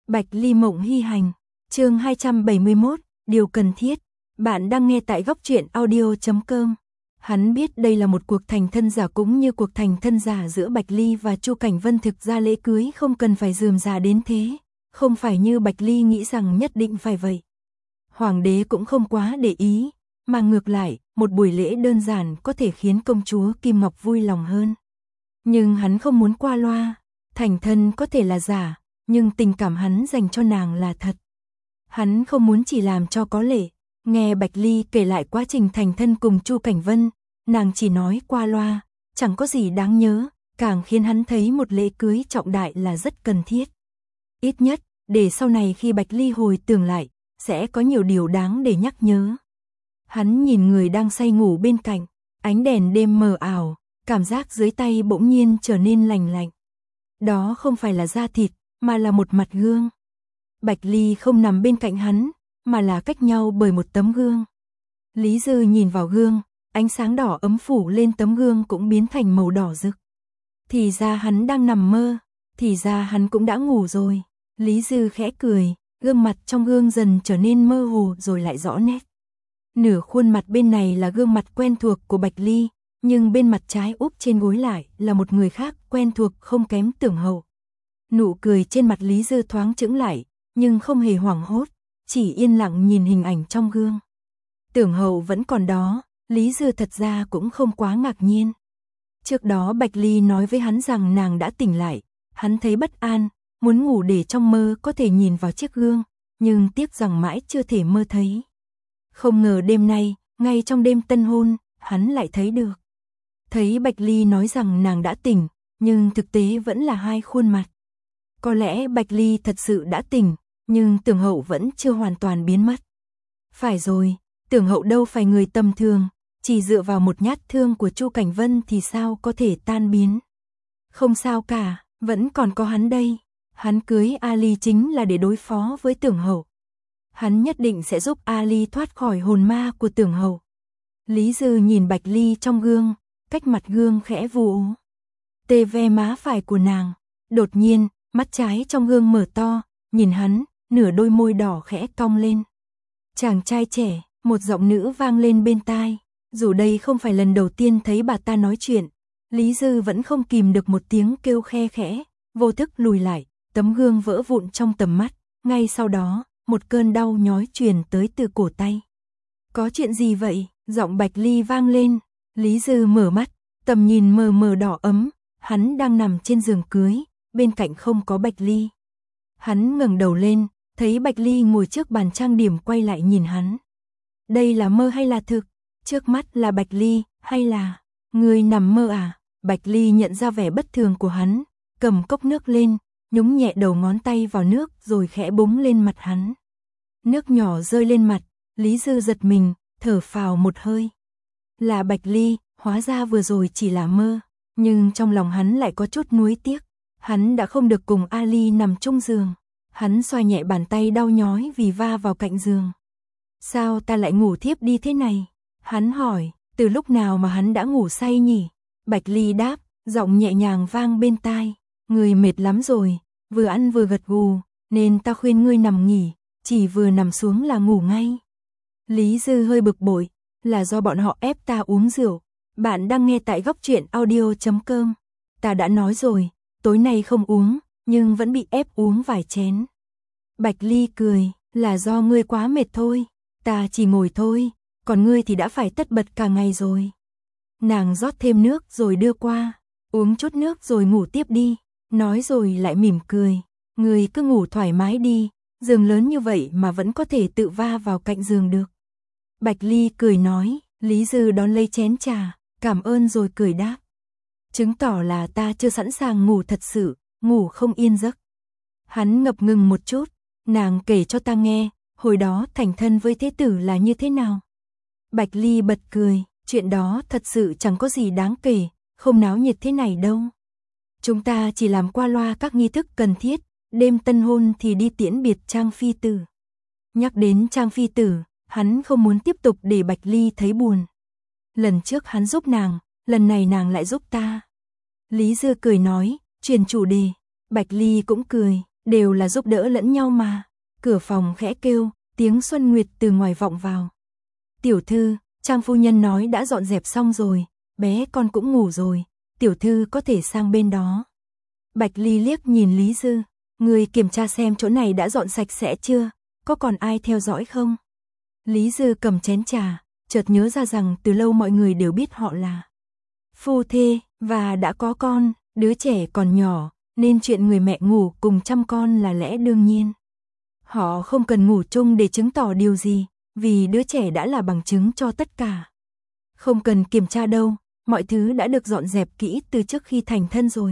Bạch Ly Mộng Hy Hành, chương 271, điều cần thiết. Bạn đang nghe tại góc truyện audio.com. Hắn biết đây là một cuộc thành thân giả cũng như cuộc thành thân giả giữa Bạch Ly và Chu Cảnh Vân, thực ra lễ cưới không cần phải rườm rà đến thế, không phải như Bạch Ly nghĩ rằng nhất định phải vậy. Hoàng đế cũng không quá để ý, mà ngược lại, một buổi lễ đơn giản có thể khiến công chúa Kim Ngọc vui lòng hơn. Nhưng hắn không muốn qua loa, thành thân có thể là giả, nhưng tình cảm hắn dành cho nàng là thật. Hắn không muốn chỉ làm cho có lệ. Nghe Bạch Ly kể lại quá trình thành thân cùng Chu Cảnh Vân, nàng chỉ nói qua loa, chẳng có gì đáng nhớ, càng khiến hắn thấy một lễ cưới trọng đại là rất cần thiết. Ít nhất, để sau này khi Bạch Ly hồi tưởng lại, sẽ có nhiều điều đáng để nhắc nhớ. Hắn nhìn người đang say ngủ bên cạnh, ánh đèn đêm mờ ảo, cảm giác dưới tay bỗng nhiên trở nên lành lạnh. Đó không phải là da thịt, mà là một mặt gương. Bạch Ly không nằm bên cạnh hắn, mà là cách nhau bởi một tấm gương. Lý Dư nhìn vào gương, ánh sáng đỏ ấm phủ lên tấm gương cũng biến thành màu đỏ rực. Thì ra hắn đang nằm mơ, thì ra hắn cũng đã ngủ rồi. Lý Dư khẽ cười, gương mặt trong gương dần trở nên mơ hồ rồi lại rõ nét. Nửa khuôn mặt bên này là gương mặt quen thuộc của Bạch Ly, nhưng bên mặt trái úp trên gối lại là một người khác quen thuộc không kém Tưởng Hậu. Nụ cười trên mặt Lý Dư thoáng chững lại, nhưng không hề hoảng hốt, chỉ yên lặng nhìn hình ảnh trong gương. Tưởng Hậu vẫn còn đó, Lý Dư thật ra cũng không quá ngạc nhiên. Trước đó Bạch Ly nói với hắn rằng nàng đã tỉnh lại, hắn thấy bất an, muốn ngủ để trong mơ có thể nhìn vào chiếc gương, nhưng tiếc rằng mãi chưa thể mơ thấy. Không ngờ đêm nay, ngay trong đêm tân hôn, hắn lại thấy được. Thấy Bạch Ly nói rằng nàng đã tỉnh, nhưng thực tế vẫn là hai khuôn mặt. Có lẽ Bạch Ly thật sự đã tỉnh, nhưng Tưởng Hậu vẫn chưa hoàn toàn biến mất. Phải rồi, Tưởng Hậu đâu phải người tầm thường, chỉ dựa vào một nhát thương của Chu Cảnh Vân thì sao có thể tan biến. Không sao cả, vẫn còn có hắn đây. Hắn cưới Ali chính là để đối phó với Tưởng Hậu. Hắn nhất định sẽ giúp Ali thoát khỏi hồn ma của Tưởng Hậu. Lý Dư nhìn Bạch Ly trong gương, cách mặt gương khẽ vu ú. Tê ve má phải của nàng. Đột nhiên, mắt trái trong gương mở to, nhìn hắn, nửa đôi môi đỏ khẽ cong lên. Chàng trai trẻ, một giọng nữ vang lên bên tai. Dù đây không phải lần đầu tiên thấy bà ta nói chuyện, Lý Dư vẫn không kìm được một tiếng kêu khe khẽ, vô thức lùi lại, tấm gương vỡ vụn trong tầm mắt. Ngay sau đó, một cơn đau nhói truyền tới từ cổ tay. Có chuyện gì vậy? Giọng Bạch Ly vang lên. Lý Dư mở mắt, tầm nhìn mờ mờ đỏ ấm, hắn đang nằm trên giường cưới, bên cạnh không có Bạch Ly. Hắn ngẩng đầu lên, thấy Bạch Ly ngồi trước bàn trang điểm quay lại nhìn hắn. Đây là mơ hay là thực? Trước mắt là Bạch Ly, hay là người nằm mơ à? Bạch Ly nhận ra vẻ bất thường của hắn, cầm cốc nước lên, nhúng nhẹ đầu ngón tay vào nước rồi khẽ búng lên mặt hắn. Nước nhỏ rơi lên mặt, Lý Dư giật mình, thở phào một hơi. Là Bạch Ly, hóa ra vừa rồi chỉ là mơ, nhưng trong lòng hắn lại có chút nuối tiếc. Hắn đã không được cùng Ali nằm chung giường. Hắn xoa nhẹ bàn tay đau nhói vì va vào cạnh giường. Sao ta lại ngủ thiếp đi thế này? Hắn hỏi, từ lúc nào mà hắn đã ngủ say nhỉ? Bạch Ly đáp, giọng nhẹ nhàng vang bên tai. Người mệt lắm rồi, vừa ăn vừa gật gù, nên ta khuyên ngươi nằm nghỉ, chỉ vừa nằm xuống là ngủ ngay. Lý Dư hơi bực bội, là do bọn họ ép ta uống rượu. Bạn đang nghe tại góc truyện audio.com. Ta đã nói rồi, tối nay không uống, nhưng vẫn bị ép uống vài chén. Bạch Ly cười, là do ngươi quá mệt thôi, ta chỉ ngồi thôi, còn ngươi thì đã phải tất bật cả ngày rồi. Nàng rót thêm nước rồi đưa qua, uống chút nước rồi ngủ tiếp đi, nói rồi lại mỉm cười. Ngươi cứ ngủ thoải mái đi, giường lớn như vậy mà vẫn có thể tự va vào cạnh giường được. Bạch Ly cười nói. Lý Dư đón lấy chén trà, cảm ơn rồi cười đáp. Chứng tỏ là ta chưa sẵn sàng ngủ thật sự, ngủ không yên giấc. Hắn ngập ngừng một chút, nàng kể cho ta nghe, hồi đó thành thân với thế tử là như thế nào. Bạch Ly bật cười, chuyện đó thật sự chẳng có gì đáng kể, không náo nhiệt thế này đâu. Chúng ta chỉ làm qua loa các nghi thức cần thiết, đêm tân hôn thì đi tiễn biệt Trang phi tử. Nhắc đến Trang phi tử, hắn không muốn tiếp tục để Bạch Ly thấy buồn. Lần trước hắn giúp nàng, lần này nàng lại giúp ta. Lý Dư cười nói, chuyển chủ đề. Bạch Ly cũng cười, đều là giúp đỡ lẫn nhau mà. Cửa phòng khẽ kêu, tiếng Xuân Nguyệt từ ngoài vọng vào. Tiểu thư, Trang phu nhân nói đã dọn dẹp xong rồi, bé con cũng ngủ rồi, tiểu thư có thể sang bên đó. Bạch Ly liếc nhìn Lý Dư, người kiểm tra xem chỗ này đã dọn sạch sẽ chưa, có còn ai theo dõi không? Lý Dư cầm chén trà, chợt nhớ ra rằng từ lâu mọi người đều biết họ là phu thê, và đã có con, đứa trẻ còn nhỏ, nên chuyện người mẹ ngủ cùng chăm con là lẽ đương nhiên. Họ không cần ngủ chung để chứng tỏ điều gì, vì đứa trẻ đã là bằng chứng cho tất cả. Không cần kiểm tra đâu, mọi thứ đã được dọn dẹp kỹ từ trước khi thành thân rồi.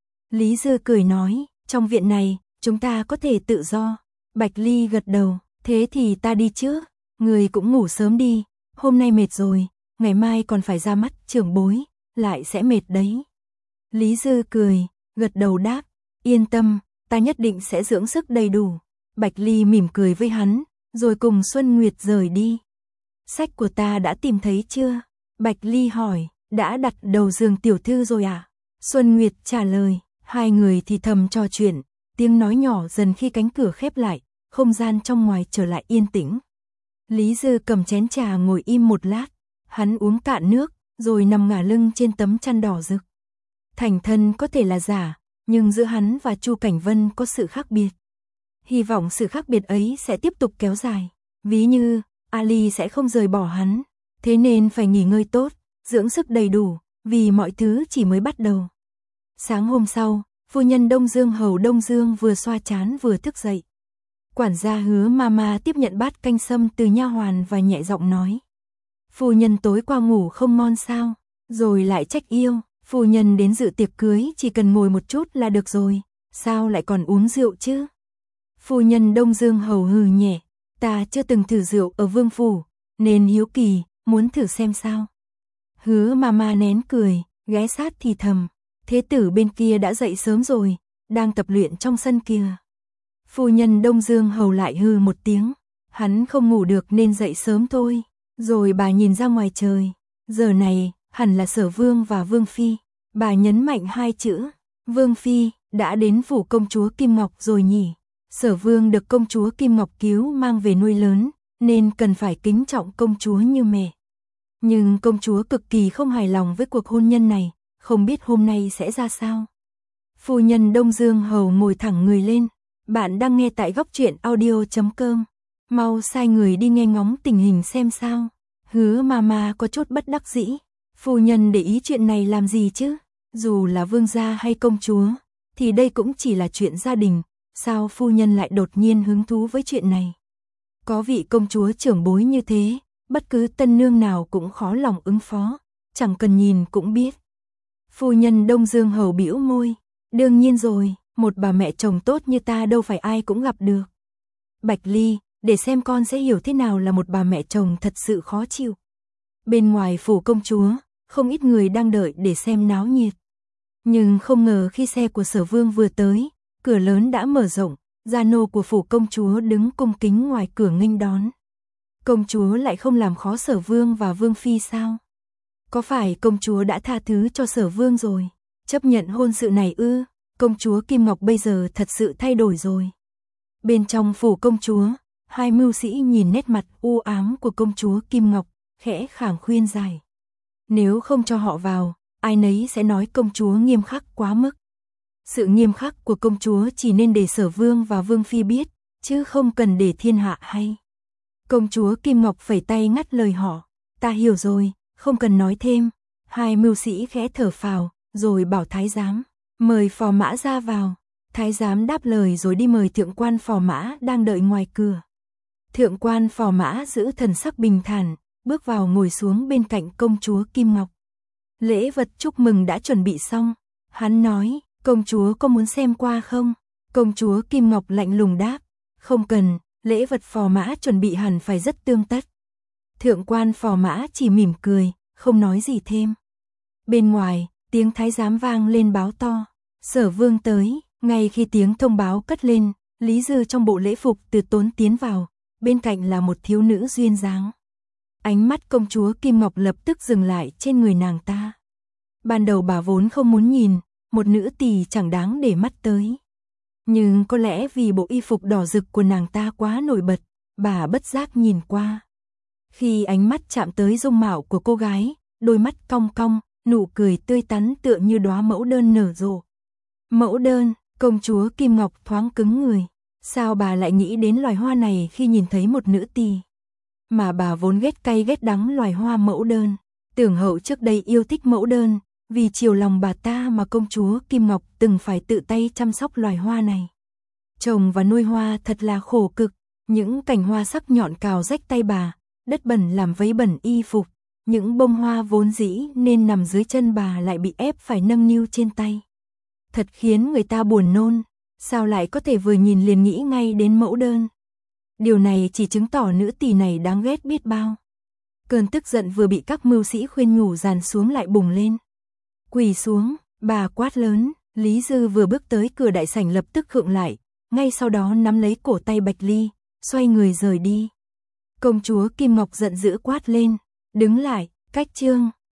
Lý Dư cười nói, trong viện này, chúng ta có thể tự do. Bạch Ly gật đầu, thế thì ta đi trước, người cũng ngủ sớm đi, hôm nay mệt rồi, ngày mai còn phải ra mắt trưởng bối, lại sẽ mệt đấy. Lý Dư cười, gật đầu đáp, yên tâm, ta nhất định sẽ dưỡng sức đầy đủ. Bạch Ly mỉm cười với hắn, rồi cùng Xuân Nguyệt rời đi. Sách của ta đã tìm thấy chưa? Bạch Ly hỏi, đã đặt đầu giường tiểu thư rồi à? Xuân Nguyệt trả lời, hai người thì thầm trò chuyện, tiếng nói nhỏ dần khi cánh cửa khép lại, không gian trong ngoài trở lại yên tĩnh. Lý Dư cầm chén trà ngồi im một lát, hắn uống cạn nước, rồi nằm ngả lưng trên tấm chăn đỏ rực. Thành thân có thể là giả, nhưng giữa hắn và Chu Cảnh Vân có sự khác biệt. Hy vọng sự khác biệt ấy sẽ tiếp tục kéo dài, ví như Ali sẽ không rời bỏ hắn, thế nên phải nghỉ ngơi tốt, dưỡng sức đầy đủ, vì mọi thứ chỉ mới bắt đầu. Sáng hôm sau, phu nhân Đông Dương hầu Đông Dương vừa xoa trán vừa thức dậy. Quản gia Hứa Mama tiếp nhận bát canh sâm từ nha hoàn và nhẹ giọng nói: "Phu nhân tối qua ngủ không ngon sao?" Rồi lại trách yêu, "Phu nhân đến dự tiệc cưới chỉ cần ngồi một chút là được rồi, sao lại còn uống rượu chứ?" Phu nhân Đông Dương hầu hừ nhẹ, "Ta chưa từng thử rượu ở vương phủ, nên hiếu kỳ, muốn thử xem sao." Hứa Mama nén cười, ghé sát thì thầm, "Thế tử bên kia đã dậy sớm rồi, đang tập luyện trong sân kia." Phu nhân Đông Dương hầu lại hừ một tiếng, "Hắn không ngủ được nên dậy sớm thôi." Rồi bà nhìn ra ngoài trời, giờ này hẳn là Sở Vương và Vương Phi. Bà nhấn mạnh hai chữ, Vương Phi đã đến phủ công chúa Kim Ngọc rồi nhỉ. Sở Vương được công chúa Kim Ngọc cứu mang về nuôi lớn, nên cần phải kính trọng công chúa như mẹ. Nhưng công chúa cực kỳ không hài lòng với cuộc hôn nhân này, không biết hôm nay sẽ ra sao. Phu nhân Đông Dương hầu ngồi thẳng người lên, "Bạn đang nghe tại góc truyện audio.com, mau sai người đi nghe ngóng tình hình xem sao." Hứa Mama có chút bất đắc dĩ, "Phu nhân để ý chuyện này làm gì chứ? Dù là vương gia hay công chúa, thì đây cũng chỉ là chuyện gia đình, sao phu nhân lại đột nhiên hứng thú với chuyện này? Có vị công chúa trưởng bối như thế, bất cứ tân nương nào cũng khó lòng ứng phó, chẳng cần nhìn cũng biết." Phu nhân Đông Dương hầu bĩu môi, "Đương nhiên rồi, một bà mẹ chồng tốt như ta đâu phải ai cũng gặp được." Bạch Ly, để xem con sẽ hiểu thế nào là một bà mẹ chồng thật sự khó chịu. Bên ngoài phủ công chúa, không ít người đang đợi để xem náo nhiệt. Nhưng không ngờ khi xe của Sở Vương vừa tới, cửa lớn đã mở rộng, gia nô của phủ công chúa đứng cung kính ngoài cửa nghênh đón. Công chúa lại không làm khó Sở Vương và Vương Phi sao? Có phải công chúa đã tha thứ cho Sở Vương rồi, chấp nhận hôn sự này ư? Công chúa Kim Ngọc bây giờ thật sự thay đổi rồi. Bên trong phủ công chúa, hai mưu sĩ nhìn nét mặt u ám của công chúa Kim Ngọc, khẽ khàng khuyên giải. Nếu không cho họ vào, ai nấy sẽ nói công chúa nghiêm khắc quá mức. Sự nghiêm khắc của công chúa chỉ nên để Sở Vương và Vương Phi biết, chứ không cần để thiên hạ hay. Công chúa Kim Ngọc phẩy tay ngắt lời họ, "Ta hiểu rồi, không cần nói thêm." Hai mưu sĩ khẽ thở phào, rồi bảo thái giám, "Mời phò mã ra vào." Thái giám đáp lời rồi đi mời thượng quan phò mã đang đợi ngoài cửa. Thượng quan phò mã giữ thần sắc bình thản, bước vào ngồi xuống bên cạnh công chúa Kim Ngọc. Lễ vật chúc mừng đã chuẩn bị xong. Hắn nói, "Công chúa có muốn xem qua không?" Công chúa Kim Ngọc lạnh lùng đáp, "Không cần, lễ vật phò mã chuẩn bị hẳn phải rất tươm tất." Thượng quan phò mã chỉ mỉm cười, không nói gì thêm. Bên ngoài, tiếng thái giám vang lên báo to, Sở Vương tới. Ngay khi tiếng thông báo cất lên, Lý Dư trong bộ lễ phục từ tốn tiến vào, bên cạnh là một thiếu nữ duyên dáng. Ánh mắt công chúa Kim Ngọc lập tức dừng lại trên người nàng ta. Ban đầu bà vốn không muốn nhìn, một nữ tỳ chẳng đáng để mắt tới. Nhưng có lẽ vì bộ y phục đỏ rực của nàng ta quá nổi bật, bà bất giác nhìn qua. Khi ánh mắt chạm tới dung mạo của cô gái, đôi mắt cong cong, nụ cười tươi tắn tựa như đóa mẫu đơn nở rộ. Mẫu đơn, công chúa Kim Ngọc thoáng cứng người. Sao bà lại nghĩ đến loài hoa này khi nhìn thấy một nữ tỳ? Mà bà vốn ghét cay ghét đắng loài hoa mẫu đơn. Tưởng hậu trước đây yêu thích mẫu đơn, vì chiều lòng bà ta mà công chúa Kim Ngọc từng phải tự tay chăm sóc loài hoa này. Trồng và nuôi hoa thật là khổ cực, những cành hoa sắc nhọn cào rách tay bà, đất bẩn làm vấy bẩn y phục, những bông hoa vốn dĩ nên nằm dưới chân bà lại bị ép phải nâng niu trên tay. Thật khiến người ta buồn nôn, sao lại có thể vừa nhìn liền nghĩ ngay đến mẫu đơn. Điều này chỉ chứng tỏ nữ tỳ này đáng ghét biết bao. Cơn tức giận vừa bị các mưu sĩ khuyên nhủ dàn xuống lại bùng lên. Quỳ xuống, bà quát lớn. Lý Dư vừa bước tới cửa đại sảnh lập tức khựng lại, ngay sau đó nắm lấy cổ tay Bạch Ly, xoay người rời đi. Công chúa Kim Ngọc giận dữ quát lên, đứng lại, cách chương.